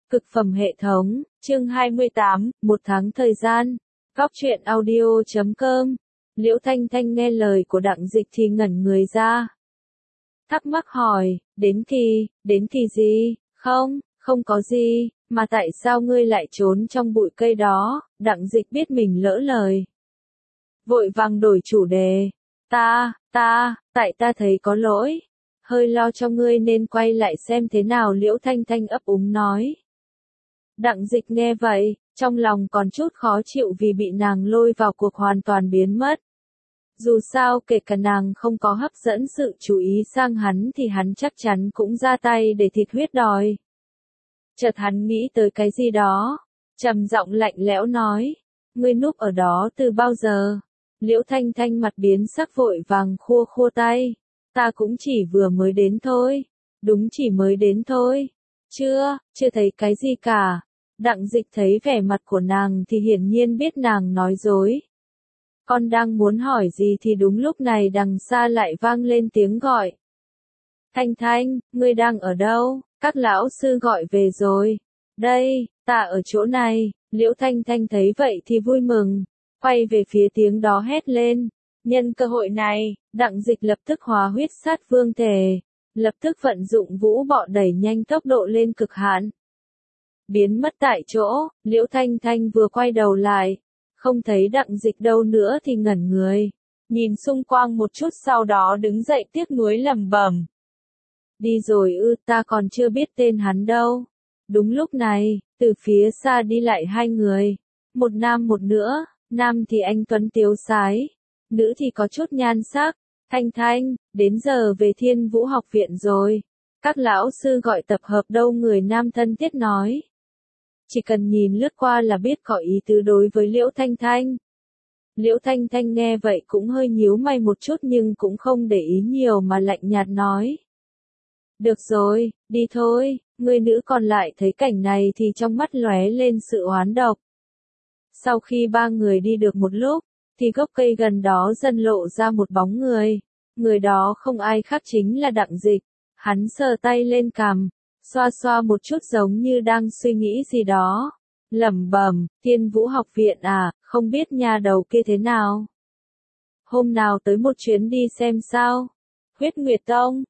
Cực phẩm hệ thống, chương 28, một tháng thời gian. Góc truyện audio.com. Liễu Thanh Thanh nghe lời của Đặng Dịch thì ngẩn người ra. Thắc mắc hỏi, đến thì gì? Không có gì, mà tại sao ngươi lại trốn trong bụi cây đó? Đặng Dịch biết mình lỡ lời. Vội vàng đổi chủ đề. Tại ta thấy có lỗi. Hơi lo cho ngươi nên quay lại xem thế nào, Liễu Thanh Thanh ấp úng nói. Đặng Dịch nghe vậy, trong lòng còn chút khó chịu vì bị nàng lôi vào cuộc hoàn toàn biến mất. Dù sao kể cả nàng không có hấp dẫn sự chú ý sang hắn thì hắn chắc chắn cũng ra tay để thịt huyết đòi. Chợt hắn nghĩ tới cái gì đó, trầm giọng lạnh lẽo nói, ngươi núp ở đó từ bao giờ? Liễu Thanh Thanh mặt biến sắc vội vàng khua tay, ta cũng chỉ vừa mới đến thôi, đúng chỉ mới đến thôi, chưa thấy cái gì cả. Đặng Dịch thấy vẻ mặt của nàng thì hiển nhiên biết nàng nói dối. Con đang muốn hỏi gì thì đúng lúc này đằng xa lại vang lên tiếng gọi. Thanh Thanh, ngươi đang ở đâu? Các lão sư gọi về rồi. Đây, ta ở chỗ này. Liễu Thanh Thanh thấy vậy thì vui mừng, quay về phía tiếng đó hét lên. Nhân cơ hội này, Đặng Dịch lập tức hóa huyết sát vương thể, lập tức vận dụng vũ bọ đẩy nhanh tốc độ lên cực hạn. Biến mất tại chỗ, Liễu Thanh Thanh vừa quay đầu lại, không thấy Đặng Dịch đâu nữa thì ngẩn người, nhìn xung quanh một chút sau đó đứng dậy tiếc nuối lẩm bẩm. Đi rồi ư? Ta còn chưa biết tên hắn đâu. Đúng lúc này, từ phía xa đi lại hai người, một nam một nữ, nam thì anh tuấn tiếu sái, nữ thì có chút nhan sắc. Thanh Thanh, đến giờ về Thiên Vũ học viện rồi. Các lão sư gọi tập hợp đâu, người nam thân thiết nói. Chỉ cần nhìn lướt qua là biết có ý tứ đối với Liễu Thanh Thanh. Liễu Thanh Thanh nghe vậy cũng hơi nhíu mày một chút nhưng cũng không để ý nhiều mà lạnh nhạt nói. Được rồi, đi thôi. Người nữ còn lại thấy cảnh này thì trong mắt lóe lên sự oán độc. Sau khi ba người đi được một lúc, thì gốc cây gần đó dần lộ ra một bóng người. Người đó không ai khác chính là Đặng Dịch. Hắn sờ tay lên cằm, xoa một chút giống như đang suy nghĩ gì đó. Lẩm bẩm, Thiên Vũ học viện à, không biết nhà đầu kia thế nào. Hôm nào tới một chuyến đi xem sao. Huyết Nguyệt Tông,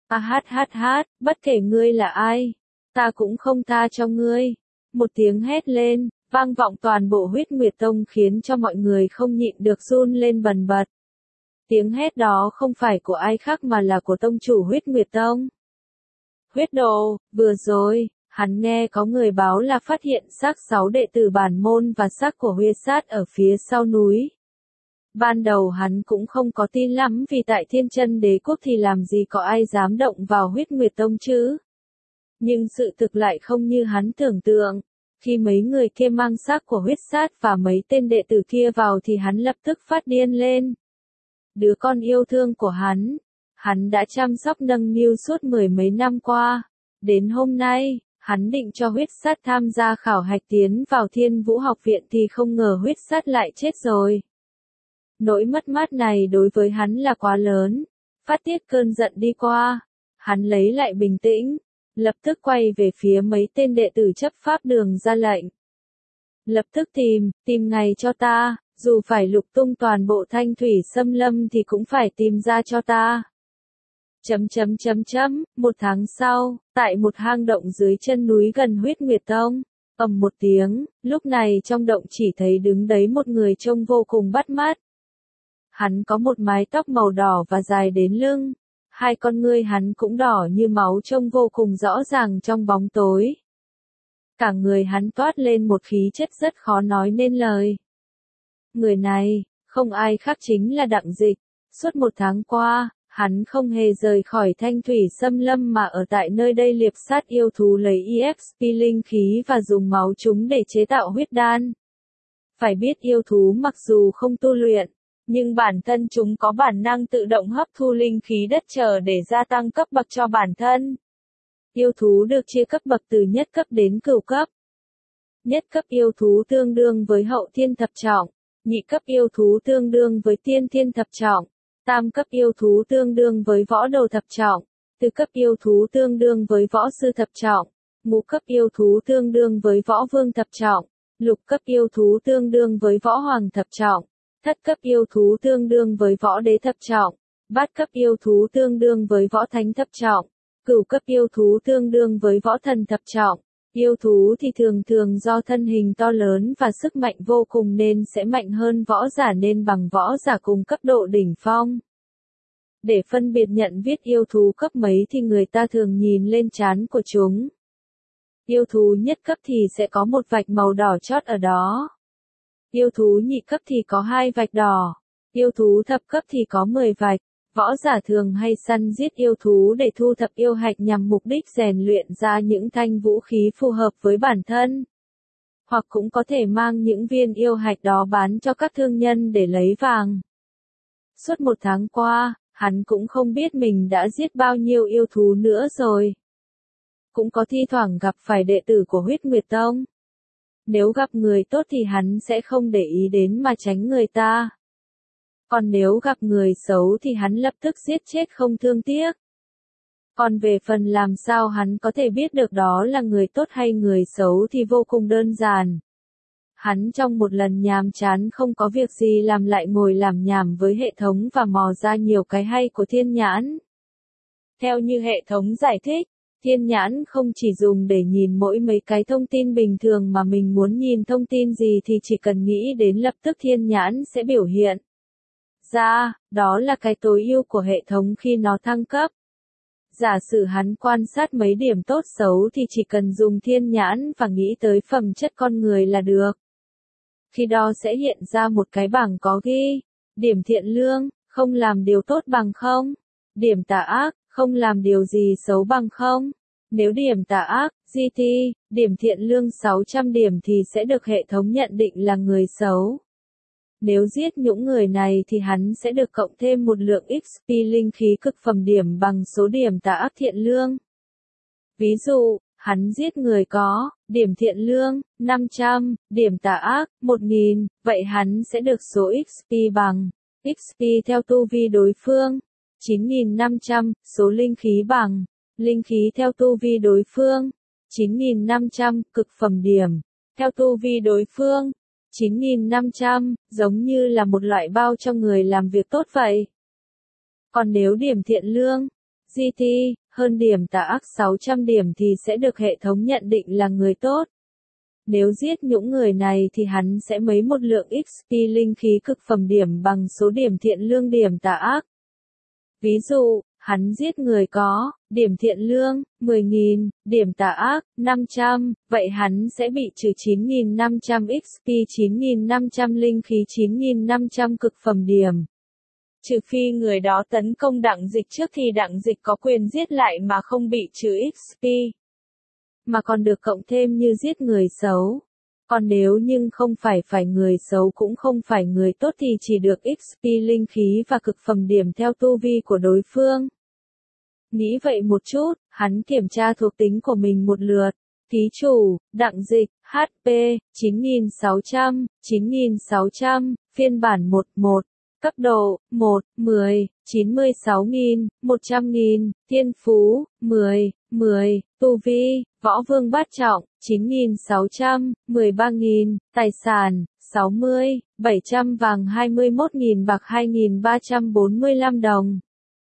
bất kể ngươi là ai, ta cũng không tha cho ngươi. Một tiếng hét lên, vang vọng toàn bộ Huyết Nguyệt Tông khiến cho mọi người không nhịn được run lên bần bật. Tiếng hét đó không phải của ai khác mà là của tông chủ Huyết Nguyệt Tông. Huyết Đồ, vừa rồi, hắn nghe có người báo là phát hiện xác 6 đệ tử bản môn và xác của Huyết Sát ở phía sau núi. Ban đầu hắn cũng không có tin lắm vì tại Thiên Chân Đế quốc thì làm gì có ai dám động vào Huyết Nguyệt Tông chứ. Nhưng sự thực lại không như hắn tưởng tượng. Khi mấy người kia mang xác của Huyết Sát và mấy tên đệ tử kia vào thì hắn lập tức phát điên lên. Đứa con yêu thương của hắn đã chăm sóc nâng niu suốt mười mấy năm qua. Đến hôm nay, hắn định cho Huyết Sát tham gia khảo hạch tiến vào Thiên Vũ học viện thì không ngờ Huyết Sát lại chết rồi. Nỗi mất mát này đối với hắn là quá lớn. Phát tiết cơn giận đi qua, hắn lấy lại bình tĩnh, lập tức quay về phía mấy tên đệ tử chấp pháp đường ra lệnh. Lập tức tìm ngay cho ta, dù phải lục tung toàn bộ Thanh Thủy Xâm Lâm thì cũng phải tìm ra cho ta. Một tháng sau, tại một hang động dưới chân núi gần Huyết Nguyệt Tông, ầm một tiếng, lúc này trong động chỉ thấy đứng đấy một người trông vô cùng bắt mắt. Hắn có một mái tóc màu đỏ và dài đến lưng, hai con ngươi hắn cũng đỏ như máu trông vô cùng rõ ràng trong bóng tối. Cả người hắn toát lên một khí chất rất khó nói nên lời. Người này, không ai khác chính là Đặng Dịch. Suốt một tháng qua, hắn không hề rời khỏi Thanh Thủy Xâm Lâm mà ở tại nơi đây liệp sát yêu thú lấy EXP linh khí và dùng máu chúng để chế tạo huyết đan. Phải biết yêu thú mặc dù không tu luyện, nhưng bản thân chúng có bản năng tự động hấp thu linh khí đất trời để gia tăng cấp bậc cho bản thân. Yêu thú được chia cấp bậc từ nhất cấp đến cửu cấp. Nhất cấp yêu thú tương đương với hậu thiên thập trọng, nhị cấp yêu thú tương đương với tiên thiên thập trọng, tam cấp yêu thú tương đương với võ đồ thập trọng, tứ cấp yêu thú tương đương với võ sư thập trọng, Ngũ cấp yêu thú tương đương với võ vương thập trọng, lục cấp yêu thú tương đương với võ hoàng thập trọng, thất cấp yêu thú tương đương với võ đế thập trọng, bát cấp yêu thú tương đương với võ thánh thập trọng, cửu cấp yêu thú tương đương với võ thần thập trọng. Yêu thú thì thường thường do thân hình to lớn và sức mạnh vô cùng nên sẽ mạnh hơn võ giả nên bằng võ giả cùng cấp độ đỉnh phong. Để phân biệt nhận biết yêu thú cấp mấy thì người ta thường nhìn lên trán của chúng. Yêu thú nhất cấp thì sẽ có một vạch màu đỏ chót ở đó. Yêu thú nhị cấp thì có 2 vạch đỏ. Yêu thú thập cấp thì có 10 vạch. Võ giả thường hay săn giết yêu thú để thu thập yêu hạch nhằm mục đích rèn luyện ra những thanh vũ khí phù hợp với bản thân. Hoặc cũng có thể mang những viên yêu hạch đó bán cho các thương nhân để lấy vàng. Suốt 1 tháng qua, hắn cũng không biết mình đã giết bao nhiêu yêu thú nữa rồi. Cũng có thi thoảng gặp phải đệ tử của Huyết Nguyệt Tông. Nếu gặp người tốt thì hắn sẽ không để ý đến mà tránh người ta. Còn nếu gặp người xấu thì hắn lập tức giết chết không thương tiếc. Còn về phần làm sao hắn có thể biết được đó là người tốt hay người xấu thì vô cùng đơn giản. Hắn trong một lần nhàm chán không có việc gì làm lại ngồi làm nhảm với hệ thống và mò ra nhiều cái hay của thiên nhãn. Theo như hệ thống giải thích, thiên nhãn không chỉ dùng để nhìn mỗi mấy cái thông tin bình thường mà mình muốn nhìn thông tin gì thì chỉ cần nghĩ đến lập tức thiên nhãn sẽ biểu hiện ra, đó là cái tối ưu của hệ thống khi nó thăng cấp. Giả sử hắn quan sát mấy điểm tốt xấu thì chỉ cần dùng thiên nhãn và nghĩ tới phẩm chất con người là được. Khi đó sẽ hiện ra một cái bảng có ghi, điểm thiện lương, không làm điều tốt bằng không, điểm tà ác, không làm điều gì xấu bằng không. Nếu điểm tà ác, GT, điểm thiện lương 600 điểm thì sẽ được hệ thống nhận định là người xấu. Nếu giết những người này thì hắn sẽ được cộng thêm một lượng XP linh khí cực phẩm điểm bằng số điểm tà ác thiện lương. Ví dụ, hắn giết người có điểm thiện lương 500, điểm tà ác 1000, vậy hắn sẽ được số XP bằng XP theo tu vi đối phương 9500, số linh khí bằng linh khí theo tu vi đối phương 9500, cực phẩm điểm theo tu vi đối phương 9500, giống như là một loại bao cho người làm việc tốt vậy. Còn nếu điểm thiện lương, GT, hơn điểm tà ác 600 điểm thì sẽ được hệ thống nhận định là người tốt. Nếu giết những người này thì hắn sẽ mấy một lượng XP linh khí cực phẩm điểm bằng số điểm thiện lương điểm tà ác. Ví dụ, hắn giết người có điểm thiện lương 10.000, điểm tà ác 500, vậy hắn sẽ bị trừ 9.500 XP 9.500 linh khí 9.500 cực phẩm điểm. Trừ phi người đó tấn công đặng dịch trước thì đặng dịch có quyền giết lại mà không bị trừ XP. Mà còn được cộng thêm như giết người xấu. Còn nếu nhưng không phải người xấu cũng không phải người tốt thì chỉ được XP linh khí và cực phẩm điểm theo tu vi của đối phương. Nghĩ vậy một chút, hắn kiểm tra thuộc tính của mình một lượt. Ký chủ, đặng dịch, HP, 9600, phiên bản 11, cấp độ, 1, 10, 96.000, 100.000, thiên phú, 10, tu vi, võ vương bát trọng, 9.600, 13.000, tài sản, 60, 700 vàng 21.000 bạc 2.345 đồng.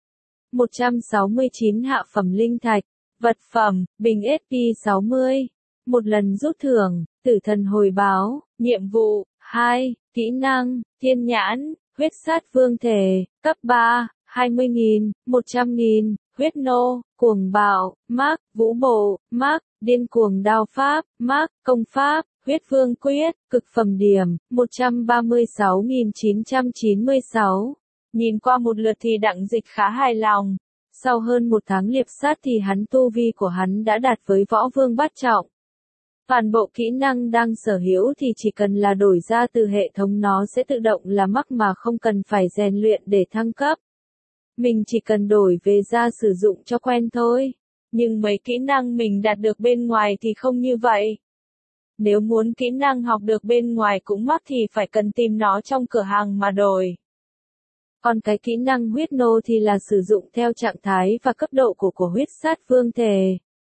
169 hạ phẩm linh thạch, vật phẩm, bình SP 60. Một lần rút thưởng, tử thần hồi báo, nhiệm vụ, 2, kỹ năng, thiên nhãn, huyết sát vương thể, cấp 3, 20.000, 100.000, huyết nô, cuồng bạo, Mark, vũ bộ, Mark, điên cuồng đao pháp, Mark, công pháp, huyết vương quyết, cực phẩm điểm, 136.996. Nhìn qua một lượt thì đặng dịch khá hài lòng. Sau hơn 1 tháng liệp sát thì tu vi của hắn đã đạt với võ vương bát trọng. Toàn bộ kỹ năng đang sở hữu thì chỉ cần là đổi ra từ hệ thống nó sẽ tự động là mắc mà không cần phải rèn luyện để thăng cấp. Mình chỉ cần đổi về ra sử dụng cho quen thôi. Nhưng mấy kỹ năng mình đạt được bên ngoài thì không như vậy. Nếu muốn kỹ năng học được bên ngoài cũng mắc thì phải cần tìm nó trong cửa hàng mà đổi. Còn cái kỹ năng huyết nô thì là sử dụng theo trạng thái và cấp độ của huyết sát vương thể.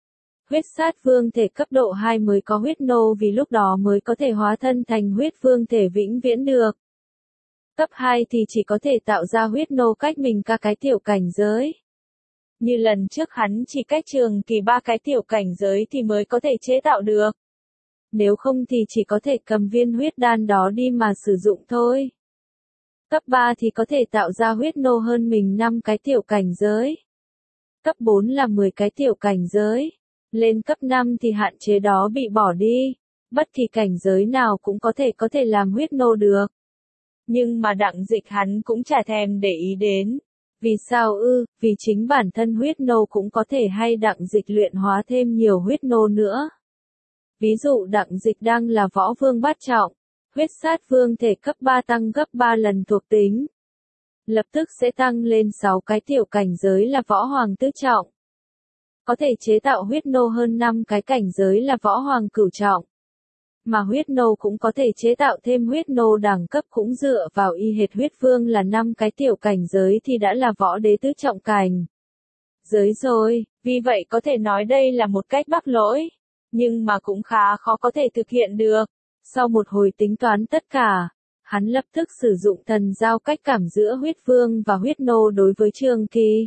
Huyết sát vương thể cấp độ 2 mới có huyết nô vì lúc đó mới có thể hóa thân thành huyết vương thể vĩnh viễn được. Cấp 2 thì chỉ có thể tạo ra huyết nô cách mình cả cái tiểu cảnh giới. Như lần trước hắn chỉ cách Trường Kỳ 3 cái tiểu cảnh giới thì mới có thể chế tạo được. Nếu không thì chỉ có thể cầm viên huyết đan đó đi mà sử dụng thôi. Cấp 3 thì có thể tạo ra huyết nô hơn mình 5 cái tiểu cảnh giới. Cấp 4 là 10 cái tiểu cảnh giới. Lên cấp 5 thì hạn chế đó bị bỏ đi. Bất kỳ cảnh giới nào cũng có thể làm huyết nô được. Nhưng mà Đặng Dịch hắn cũng chả thèm để ý đến. Vì sao ư? Vì chính bản thân huyết nô cũng có thể hay Đặng Dịch luyện hóa thêm nhiều huyết nô nữa. Ví dụ Đặng Dịch đang là võ vương bát trọng, huyết sát vương thể cấp 3 tăng gấp 3 lần thuộc tính. Lập tức sẽ tăng lên 6 cái tiểu cảnh giới là võ hoàng tứ trọng. Có thể chế tạo huyết nô hơn 5 cái cảnh giới là võ hoàng cửu trọng. Mà huyết nô cũng có thể chế tạo thêm huyết nô đẳng cấp cũng dựa vào y hệt huyết vương là 5 cái tiểu cảnh giới thì đã là võ đế tứ trọng cảnh giới rồi, vì vậy có thể nói đây là một cách mắc lỗi, nhưng mà cũng khá khó có thể thực hiện được. Sau một hồi tính toán tất cả, hắn lập tức sử dụng thần giao cách cảm giữa huyết vương và huyết nô đối với Trường Kỳ.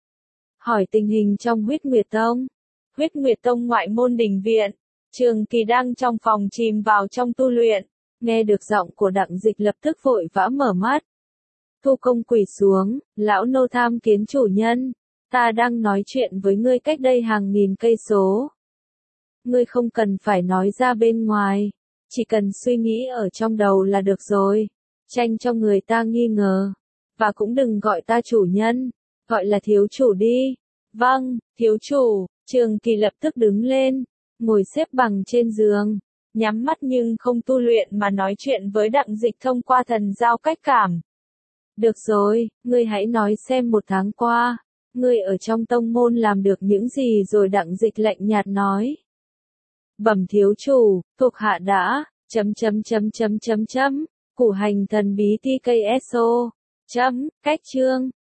Hỏi tình hình trong Huyết Nguyệt Tông. Huyết Nguyệt Tông ngoại môn đình viện. Trường Kỳ đang trong phòng chìm vào trong tu luyện, nghe được giọng của Đặng Dịch lập tức vội vã mở mắt. Thu Công quỳ xuống, lão nô tham kiến chủ nhân, ta đang nói chuyện với ngươi cách đây hàng nghìn cây số. Ngươi không cần phải nói ra bên ngoài, chỉ cần suy nghĩ ở trong đầu là được rồi, tránh cho người ta nghi ngờ, và cũng đừng gọi ta chủ nhân, gọi là thiếu chủ đi. Vâng, thiếu chủ. Trường Kỳ lập tức đứng lên, ngồi xếp bằng trên giường, nhắm mắt nhưng không tu luyện mà nói chuyện với Đặng Dịch thông qua thần giao cách cảm. Được rồi, ngươi hãy nói xem một tháng qua, ngươi ở trong tông môn làm được những gì rồi. Đặng Dịch lạnh nhạt nói. Bẩm thiếu chủ, thuộc hạ đã, củ hành thần bí TKSO, cách chương.